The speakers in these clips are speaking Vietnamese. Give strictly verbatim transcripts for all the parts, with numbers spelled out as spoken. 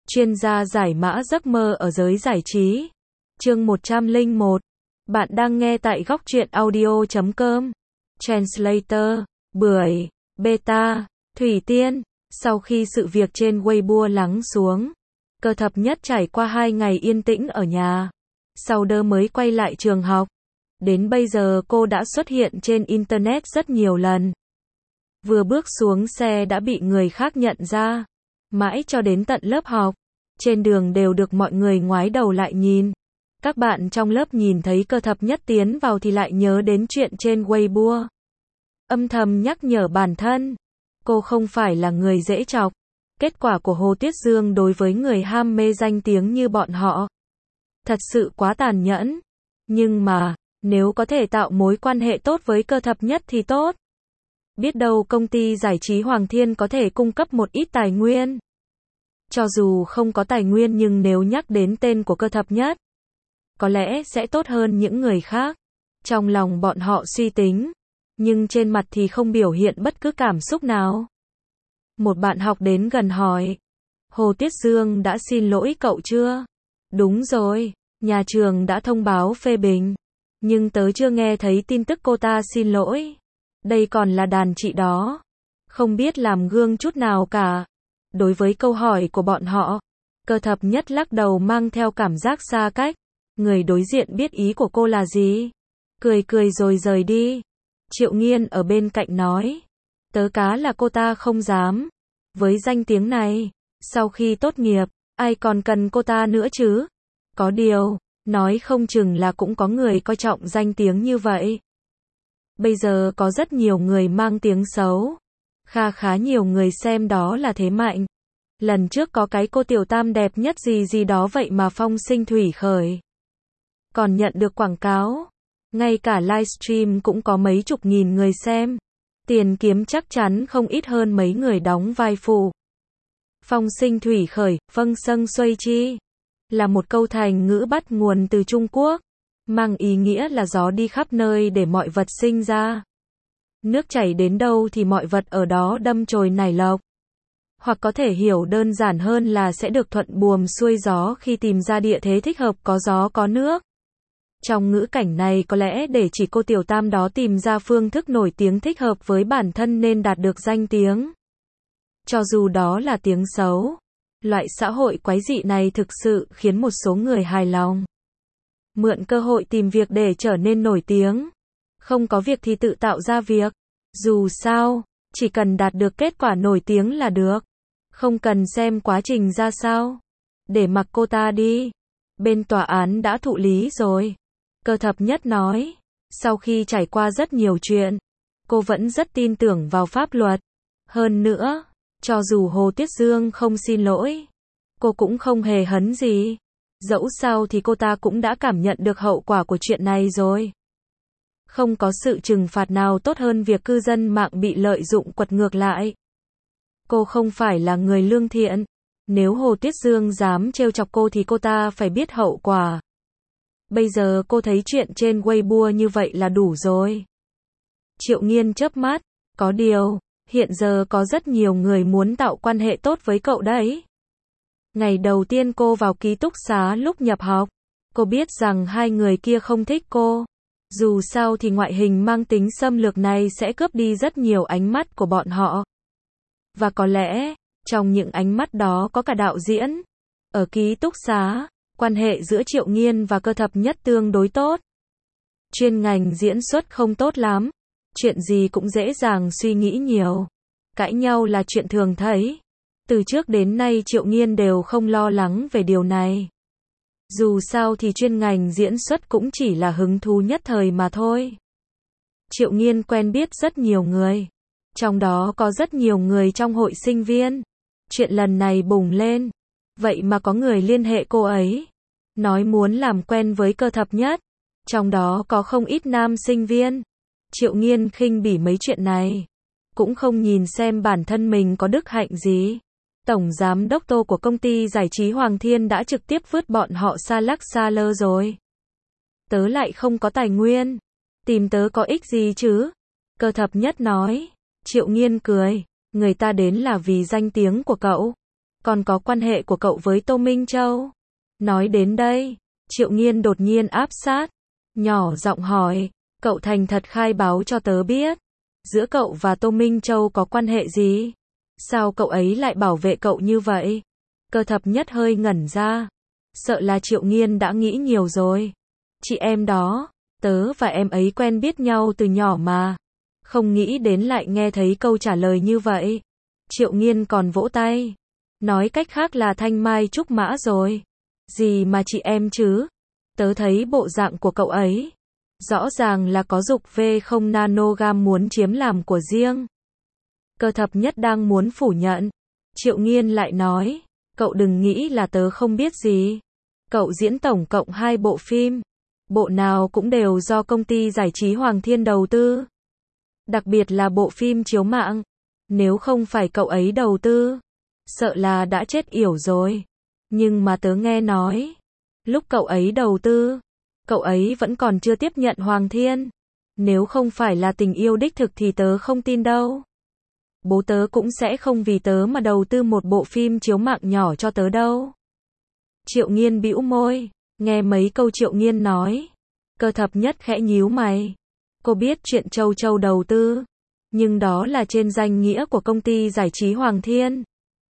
Chuyên gia giải mã giấc mơ ở giới giải trí. Chương một trăm lẻ một. Bạn đang nghe tại góc truyện audio chấm com. Translator, Bưởi, Beta, Thủy Tiên. Sau khi sự việc trên Weibo lắng xuống, Cơ Thập Nhất trải qua hai ngày yên tĩnh ở nhà. Sau đó mới quay lại trường học. Đến bây giờ cô đã xuất hiện trên Internet rất nhiều lần. Vừa bước xuống xe đã bị người khác nhận ra. Mãi cho đến tận lớp học, trên đường đều được mọi người ngoái đầu lại nhìn. Các bạn trong lớp nhìn thấy Cơ Thập Nhất tiến vào thì lại nhớ đến chuyện trên Weibo. Âm thầm nhắc nhở bản thân, cô không phải là người dễ chọc. Kết quả của Hồ Tuyết Dương đối với người ham mê danh tiếng như bọn họ thật sự quá tàn nhẫn. Nhưng mà, nếu có thể tạo mối quan hệ tốt với Cơ Thập Nhất thì tốt. Biết đâu công ty giải trí Hoàng Thiên có thể cung cấp một ít tài nguyên. Cho dù không có tài nguyên nhưng nếu nhắc đến tên của Cơ Thập Nhất, có lẽ sẽ tốt hơn những người khác. Trong lòng bọn họ suy tính, nhưng trên mặt thì không biểu hiện bất cứ cảm xúc nào. Một bạn học đến gần hỏi, Hồ Tuyết Dương đã xin lỗi cậu chưa? Đúng rồi, nhà trường đã thông báo phê bình, nhưng tớ chưa nghe thấy tin tức cô ta xin lỗi. Đây còn là đàn chị đó, không biết làm gương chút nào cả. Đối với câu hỏi của bọn họ, Cơ Thập Nhất lắc đầu mang theo cảm giác xa cách. Người đối diện biết ý của cô là gì, cười cười rồi rời đi. Triệu Nghiên ở bên cạnh nói, tớ cá là cô ta không dám. Với danh tiếng này, sau khi tốt nghiệp, ai còn cần cô ta nữa chứ? Có điều, nói không chừng là cũng có người coi trọng danh tiếng như vậy. Bây giờ có rất nhiều người mang tiếng xấu. Kha khá nhiều người xem đó là thế mạnh. Lần trước có cái cô tiểu tam đẹp nhất gì gì đó vậy mà phong sinh thủy khởi. Còn nhận được quảng cáo. Ngay cả livestream cũng có mấy chục nghìn người xem. Tiền kiếm chắc chắn không ít hơn mấy người đóng vai phụ. Phong sinh thủy khởi, phâng sâng xuây chi, là một câu thành ngữ bắt nguồn từ Trung Quốc, mang ý nghĩa là gió đi khắp nơi để mọi vật sinh ra. Nước chảy đến đâu thì mọi vật ở đó đâm chồi nảy lộc. Hoặc có thể hiểu đơn giản hơn là sẽ được thuận buồm xuôi gió khi tìm ra địa thế thích hợp có gió có nước. Trong ngữ cảnh này có lẽ để chỉ cô tiểu tam đó tìm ra phương thức nổi tiếng thích hợp với bản thân nên đạt được danh tiếng. Cho dù đó là tiếng xấu, loại xã hội quái dị này thực sự khiến một số người hài lòng. Mượn cơ hội tìm việc để trở nên nổi tiếng. Không có việc thì tự tạo ra việc. Dù sao, chỉ cần đạt được kết quả nổi tiếng là được. Không cần xem quá trình ra sao. Để mặc cô ta đi. Bên tòa án đã thụ lý rồi. Cơ Thập Nhất nói. Sau khi trải qua rất nhiều chuyện, cô vẫn rất tin tưởng vào pháp luật. Hơn nữa, cho dù Hồ Tuyết Dương không xin lỗi, cô cũng không hề hấn gì. Dẫu sao thì cô ta cũng đã cảm nhận được hậu quả của chuyện này rồi. Không có sự trừng phạt nào tốt hơn việc cư dân mạng bị lợi dụng quật ngược lại. Cô không phải là người lương thiện. Nếu Hồ Tuyết Dương dám trêu chọc cô thì cô ta phải biết hậu quả. Bây giờ cô thấy chuyện trên Weibo như vậy là đủ rồi. Triệu Nghiên chớp mắt, có điều, hiện giờ có rất nhiều người muốn tạo quan hệ tốt với cậu đấy. Ngày đầu tiên cô vào ký túc xá lúc nhập học, cô biết rằng hai người kia không thích cô. Dù sao thì ngoại hình mang tính xâm lược này sẽ cướp đi rất nhiều ánh mắt của bọn họ. Và có lẽ, trong những ánh mắt đó có cả đạo diễn. Ở ký túc xá, quan hệ giữa Triệu Nghiên và Cơ Thập Nhất tương đối tốt. Chuyên ngành diễn xuất không tốt lắm. Chuyện gì cũng dễ dàng suy nghĩ nhiều. Cãi nhau là chuyện thường thấy. Từ trước đến nay Triệu Nghiên đều không lo lắng về điều này. Dù sao thì chuyên ngành diễn xuất cũng chỉ là hứng thú nhất thời mà thôi. Triệu Nghiên quen biết rất nhiều người. Trong đó có rất nhiều người trong hội sinh viên. Chuyện lần này bùng lên. Vậy mà có người liên hệ cô ấy. Nói muốn làm quen với Cơ Thập Nhất. Trong đó có không ít nam sinh viên. Triệu Nghiên khinh bỉ mấy chuyện này. Cũng không nhìn xem bản thân mình có đức hạnh gì. Tổng giám đốc Tô của công ty giải trí Hoàng Thiên đã trực tiếp vứt bọn họ xa lắc xa lơ rồi. Tớ lại không có tài nguyên. Tìm tớ có ích gì chứ? Cơ Thập Nhất nói. Triệu Nghiên cười. Người ta đến là vì danh tiếng của cậu. Còn có quan hệ của cậu với Tô Minh Châu. Nói đến đây, Triệu Nghiên đột nhiên áp sát, nhỏ giọng hỏi, cậu thành thật khai báo cho tớ biết. Giữa cậu và Tô Minh Châu có quan hệ gì? Sao cậu ấy lại bảo vệ cậu như vậy? Cơ thập nhất hơi ngẩn ra. Sợ là Triệu Nghiên đã nghĩ nhiều rồi. Chị em đó, tớ và em ấy quen biết nhau từ nhỏ mà. Không nghĩ đến lại nghe thấy câu trả lời như vậy. Triệu Nghiên còn vỗ tay. Nói cách khác là thanh mai trúc mã rồi. Gì mà chị em chứ? Tớ thấy bộ dạng của cậu ấy. Rõ ràng là có dục về không nanogam muốn chiếm làm của riêng. Cơ thập nhất đang muốn phủ nhận. Triệu Nghiên lại nói, cậu đừng nghĩ là tớ không biết gì. Cậu diễn tổng cộng hai bộ phim. Bộ nào cũng đều do công ty giải trí Hoàng Thiên đầu tư. Đặc biệt là bộ phim chiếu mạng. Nếu không phải cậu ấy đầu tư, sợ là đã chết yểu rồi. Nhưng mà tớ nghe nói, lúc cậu ấy đầu tư, cậu ấy vẫn còn chưa tiếp nhận Hoàng Thiên. Nếu không phải là tình yêu đích thực thì tớ không tin đâu. Bố tớ cũng sẽ không vì tớ mà đầu tư một bộ phim chiếu mạng nhỏ cho tớ đâu. Triệu Nghiên bĩu môi, nghe mấy câu Triệu Nghiên nói. Cơ thập nhất khẽ nhíu mày. Cô biết chuyện Châu Châu đầu tư, nhưng đó là trên danh nghĩa của công ty giải trí Hoàng Thiên.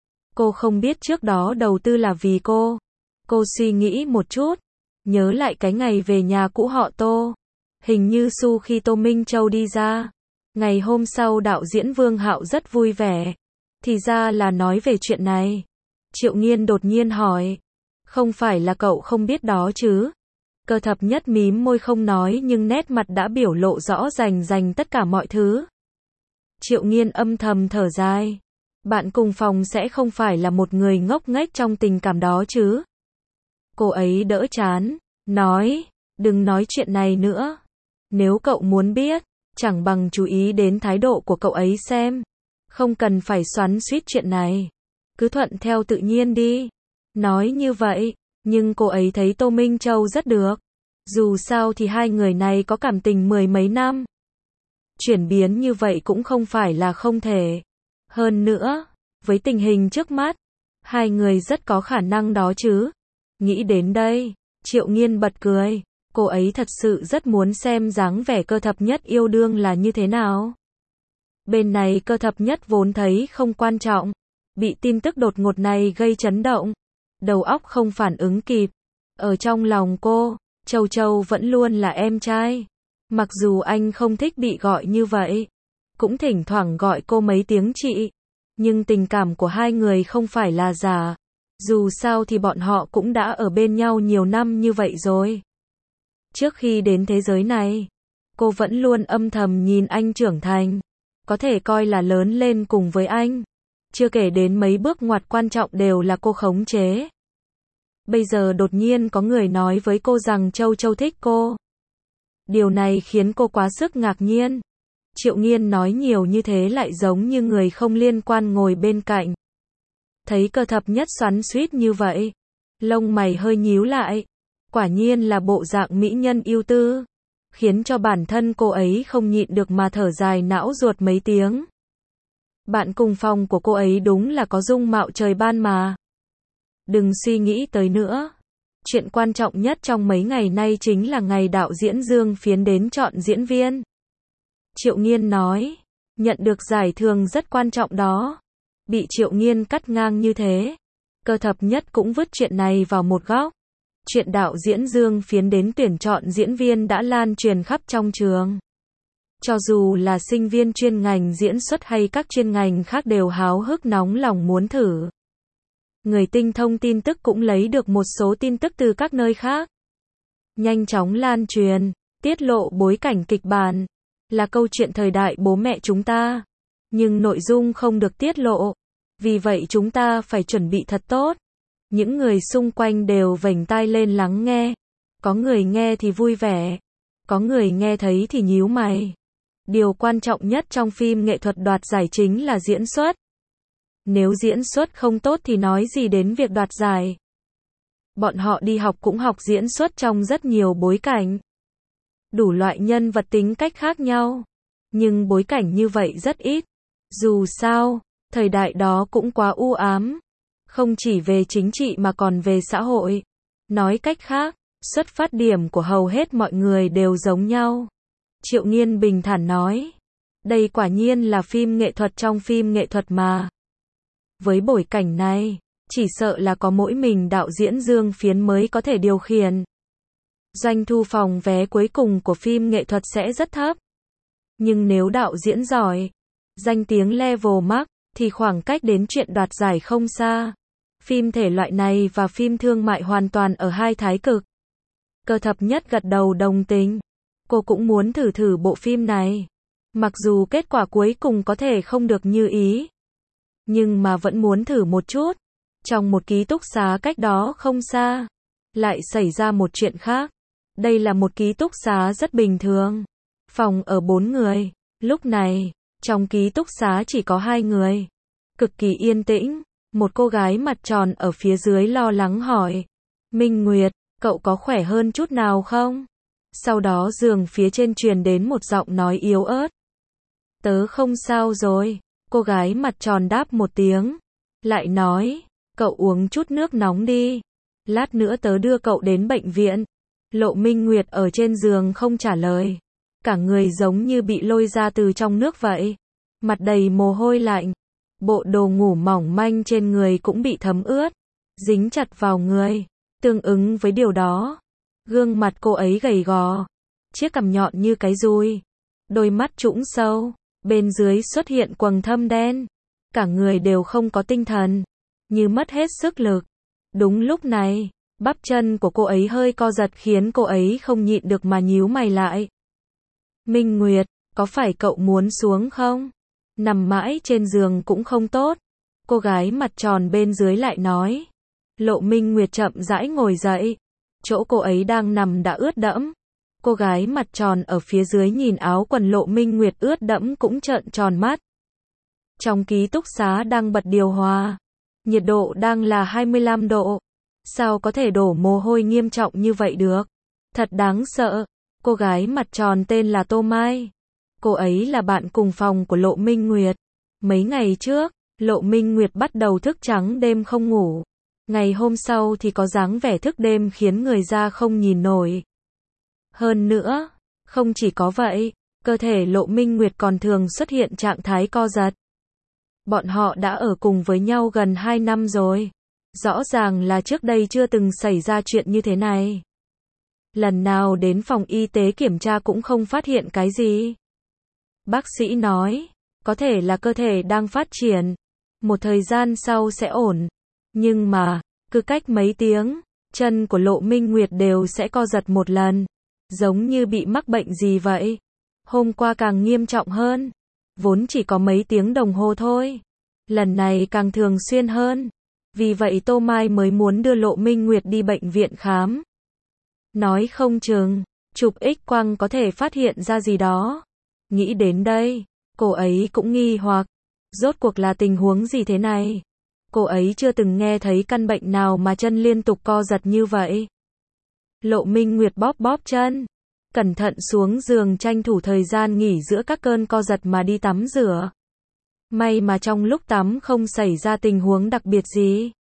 Cô không biết trước đó đầu tư là vì cô. Cô suy nghĩ một chút, nhớ lại cái ngày về nhà cũ họ Tô. Hình như su khi Tô Minh Châu đi ra. Ngày hôm sau đạo diễn Vương Hạo rất vui vẻ. Thì ra là nói về chuyện này. Triệu Nghiên đột nhiên hỏi. Không phải là cậu không biết đó chứ? Cơ thập nhất mím môi không nói nhưng nét mặt đã biểu lộ rõ rành rành tất cả mọi thứ. Triệu Nghiên âm thầm thở dài. Bạn cùng phòng sẽ không phải là một người ngốc nghếch trong tình cảm đó chứ? Cô ấy đỡ chán, nói, đừng nói chuyện này nữa. Nếu cậu muốn biết, chẳng bằng chú ý đến thái độ của cậu ấy xem. Không cần phải xoắn xuýt chuyện này. Cứ thuận theo tự nhiên đi. Nói như vậy, nhưng cô ấy thấy Tô Minh Châu rất được. Dù sao thì hai người này có cảm tình mười mấy năm. Chuyển biến như vậy cũng không phải là không thể. Hơn nữa, với tình hình trước mắt, hai người rất có khả năng đó chứ. Nghĩ đến đây, Triệu Nghiên bật cười. Cô ấy thật sự rất muốn xem dáng vẻ cơ thập nhất yêu đương là như thế nào. Bên này cơ thập nhất vốn thấy không quan trọng. Bị tin tức đột ngột này gây chấn động. Đầu óc không phản ứng kịp. Ở trong lòng cô, Châu Châu vẫn luôn là em trai. Mặc dù anh không thích bị gọi như vậy, cũng thỉnh thoảng gọi cô mấy tiếng chị. Nhưng tình cảm của hai người không phải là giả. Dù sao thì bọn họ cũng đã ở bên nhau nhiều năm như vậy rồi. Trước khi đến thế giới này, cô vẫn luôn âm thầm nhìn anh trưởng thành. Có thể coi là lớn lên cùng với anh. Chưa kể đến mấy bước ngoặt quan trọng đều là cô khống chế. Bây giờ đột nhiên có người nói với cô rằng Châu Châu thích cô. Điều này khiến cô quá sức ngạc nhiên. Triệu Nghiên nói nhiều như thế lại giống như người không liên quan ngồi bên cạnh. Thấy cơ thập nhất xoắn xuýt như vậy, lông mày hơi nhíu lại. Quả nhiên là bộ dạng mỹ nhân ưu tư, khiến cho bản thân cô ấy không nhịn được mà thở dài não ruột mấy tiếng. Bạn cùng phòng của cô ấy đúng là có dung mạo trời ban mà. Đừng suy nghĩ tới nữa. Chuyện quan trọng nhất trong mấy ngày nay chính là ngày đạo diễn Dương Phiến đến chọn diễn viên. Triệu Nghiên nói, nhận được giải thưởng rất quan trọng đó. Bị Triệu Nghiên cắt ngang như thế, cơ thập nhất cũng vứt chuyện này vào một góc. Chuyện đạo diễn Dương Phiến đến tuyển chọn diễn viên đã lan truyền khắp trong trường. Cho dù là sinh viên chuyên ngành diễn xuất hay các chuyên ngành khác đều háo hức nóng lòng muốn thử. Người tinh thông tin tức cũng lấy được một số tin tức từ các nơi khác. Nhanh chóng lan truyền, tiết lộ bối cảnh kịch bản, là câu chuyện thời đại bố mẹ chúng ta. Nhưng nội dung không được tiết lộ. Vì vậy chúng ta phải chuẩn bị thật tốt. Những người xung quanh đều vểnh tai lên lắng nghe. Có người nghe thì vui vẻ. Có người nghe thấy thì nhíu mày. Điều quan trọng nhất trong phim nghệ thuật đoạt giải chính là diễn xuất. Nếu diễn xuất không tốt thì nói gì đến việc đoạt giải. Bọn họ đi học cũng học diễn xuất trong rất nhiều bối cảnh. Đủ loại nhân vật tính cách khác nhau. Nhưng bối cảnh như vậy rất ít. Dù sao, thời đại đó cũng quá u ám. Không chỉ về chính trị mà còn về xã hội. Nói cách khác, xuất phát điểm của hầu hết mọi người đều giống nhau. Triệu Nghiên bình thản nói. Đây quả nhiên là phim nghệ thuật trong phim nghệ thuật mà. Với bối cảnh này, chỉ sợ là có mỗi mình đạo diễn Dương Phiến mới có thể điều khiển. Doanh thu phòng vé cuối cùng của phim nghệ thuật sẽ rất thấp. Nhưng nếu đạo diễn giỏi, danh tiếng level max, thì khoảng cách đến chuyện đoạt giải không xa. Phim thể loại này và phim thương mại hoàn toàn ở hai thái cực. Cơ thập nhất gật đầu đồng tình. Cô cũng muốn thử thử bộ phim này. Mặc dù kết quả cuối cùng có thể không được như ý. Nhưng mà vẫn muốn thử một chút. Trong một ký túc xá cách đó không xa, lại xảy ra một chuyện khác. Đây là một ký túc xá rất bình thường. Phòng ở bốn người. Lúc này, trong ký túc xá chỉ có hai người. Cực kỳ yên tĩnh. Một cô gái mặt tròn ở phía dưới lo lắng hỏi. Minh Nguyệt, cậu có khỏe hơn chút nào không? Sau đó giường phía trên truyền đến một giọng nói yếu ớt. Tớ không sao rồi. Cô gái mặt tròn đáp một tiếng. Lại nói, cậu uống chút nước nóng đi. Lát nữa tớ đưa cậu đến bệnh viện. Lộ Minh Nguyệt ở trên giường không trả lời. Cả người giống như bị lôi ra từ trong nước vậy. Mặt đầy mồ hôi lạnh. Bộ đồ ngủ mỏng manh trên người cũng bị thấm ướt. Dính chặt vào người. Tương ứng với điều đó, gương mặt cô ấy gầy gò. Chiếc cằm nhọn như cái dùi. Đôi mắt trũng sâu. Bên dưới xuất hiện quầng thâm đen. Cả người đều không có tinh thần. Như mất hết sức lực. Đúng lúc này, bắp chân của cô ấy hơi co giật khiến cô ấy không nhịn được mà nhíu mày lại. Minh Nguyệt, có phải cậu muốn xuống không? Nằm mãi trên giường cũng không tốt. Cô gái mặt tròn bên dưới lại nói. Lộ Minh Nguyệt chậm rãi ngồi dậy. Chỗ cô ấy đang nằm đã ướt đẫm. Cô gái mặt tròn ở phía dưới nhìn áo quần Lộ Minh Nguyệt ướt đẫm cũng trợn tròn mắt. Trong ký túc xá đang bật điều hòa. Nhiệt độ đang là hai mươi lăm độ. Sao có thể đổ mồ hôi nghiêm trọng như vậy được? Thật đáng sợ. Cô gái mặt tròn tên là Tô Mai. Cô ấy là bạn cùng phòng của Lộ Minh Nguyệt. Mấy ngày trước, Lộ Minh Nguyệt bắt đầu thức trắng đêm không ngủ. Ngày hôm sau thì có dáng vẻ thức đêm khiến người ra không nhìn nổi. Hơn nữa, không chỉ có vậy, cơ thể Lộ Minh Nguyệt còn thường xuất hiện trạng thái co giật. Bọn họ đã ở cùng với nhau gần hai năm rồi. Rõ ràng là trước đây chưa từng xảy ra chuyện như thế này. Lần nào đến phòng y tế kiểm tra cũng không phát hiện cái gì. Bác sĩ nói, có thể là cơ thể đang phát triển. Một thời gian sau sẽ ổn. Nhưng mà, cứ cách mấy tiếng, chân của Lộ Minh Nguyệt đều sẽ co giật một lần. Giống như bị mắc bệnh gì vậy. Hôm qua càng nghiêm trọng hơn. Vốn chỉ có mấy tiếng đồng hồ thôi. Lần này càng thường xuyên hơn. Vì vậy Tô Mai mới muốn đưa Lộ Minh Nguyệt đi bệnh viện khám. Nói không chừng, chụp X-quang có thể phát hiện ra gì đó. Nghĩ đến đây, cô ấy cũng nghi hoặc. Rốt cuộc là tình huống gì thế này? Cô ấy chưa từng nghe thấy căn bệnh nào mà chân liên tục co giật như vậy. Lộ Minh Nguyệt bóp bóp chân. Cẩn thận xuống giường tranh thủ thời gian nghỉ giữa các cơn co giật mà đi tắm rửa. May mà trong lúc tắm không xảy ra tình huống đặc biệt gì.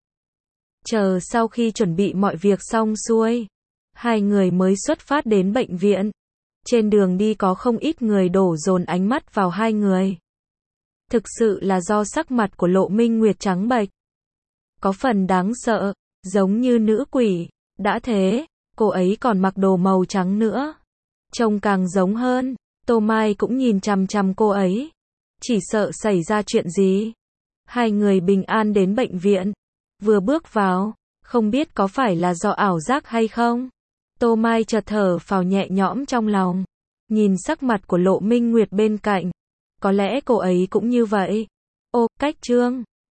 Chờ sau khi chuẩn bị mọi việc xong xuôi, hai người mới xuất phát đến bệnh viện. Trên đường đi có không ít người đổ dồn ánh mắt vào hai người. Thực sự là do sắc mặt của Lộ Minh Nguyệt trắng bệch. Có phần đáng sợ, giống như nữ quỷ. Đã thế, cô ấy còn mặc đồ màu trắng nữa. Trông càng giống hơn. Tô Mai cũng nhìn chằm chằm cô ấy. Chỉ sợ xảy ra chuyện gì. Hai người bình an đến bệnh viện. Vừa bước vào, không biết có phải là do ảo giác hay không. Tô Mai chợt thở phào nhẹ nhõm trong lòng. Nhìn sắc mặt của Lộ Minh Nguyệt bên cạnh. Có lẽ cô ấy cũng như vậy. Ô, cách Trương.